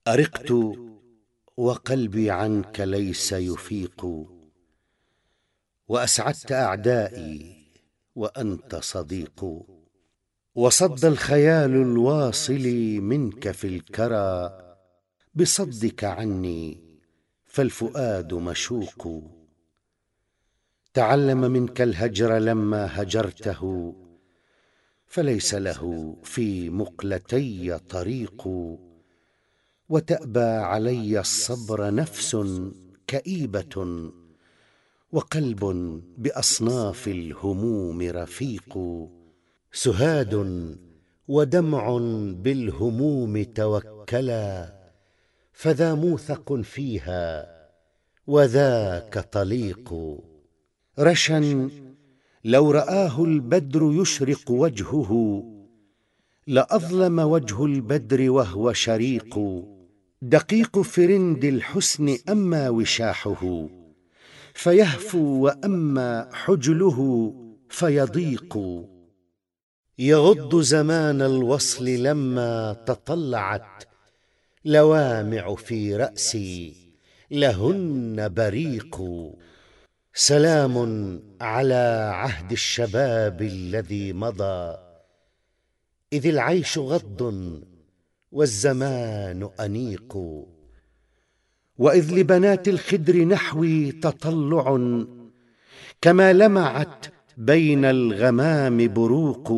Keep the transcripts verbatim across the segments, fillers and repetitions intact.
أرقت وقلبي عنك ليس يفيق، وأسعدت أعدائي وأنت صديق. وصد الخيال الواصل منك في الكرى بصدك عني، فالفؤاد مشوق. تعلم منك الهجر لما هجرته، فليس له في مقلتي طريق. وتأبى علي الصبر نفس كئيبة، وقلب بأصناف الهموم رفيق. سهاد ودمع بالهموم توكلا، فذا موثق فيها وذاك طليق. رشا لو رآه البدر يشرق وجهه، لأظلم وجه البدر وهو شريق. دقيق فرند الحسن أما وشاحه، فيهفو وأما حجله فيضيق. يغض زمان الوصل لما تطلعت، لوامع في رأسي لهن بريق. سلام على عهد الشباب الذي مضى، إذ العيش غض والزمان أنيق. وإذ لبنات الخدر نحوي تطلع، كما لمعت بين الغمام بروق.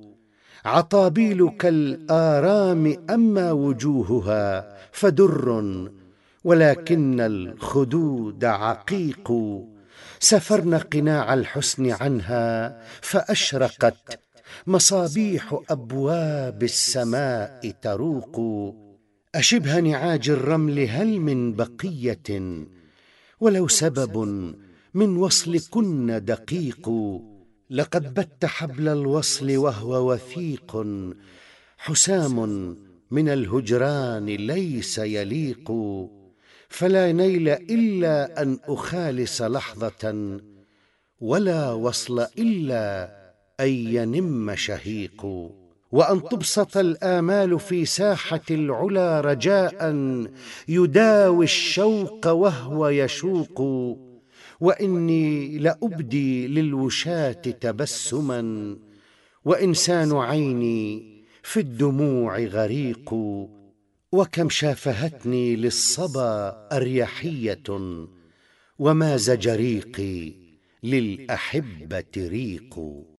عطابيل كالآرام أما وجوهها فدر، ولكن الخدود عقيق. سفرن قناع الحسن عنها فأشرقت، مصابيح أبواب السماء تروق. أشبه نعاج الرمل هل من بقية، ولو سبب من وصلكن دقيق. لقد بت حبل الوصل وهو وثيق، حسام من الهجران ليس يليق. فلا نيل إلا أن أخالص لحظة، ولا وصل إلا أن ينم شهيق. وأن تبسط الآمال في ساحة العلا رجاء يداوي الشوق وهو يشوق. وإني لأبدي للوشاة تبسما، وإنسان عيني في الدموع غريق. وكم شافهتني للصبا أريحية، وما زجريقي للأحبة ريق.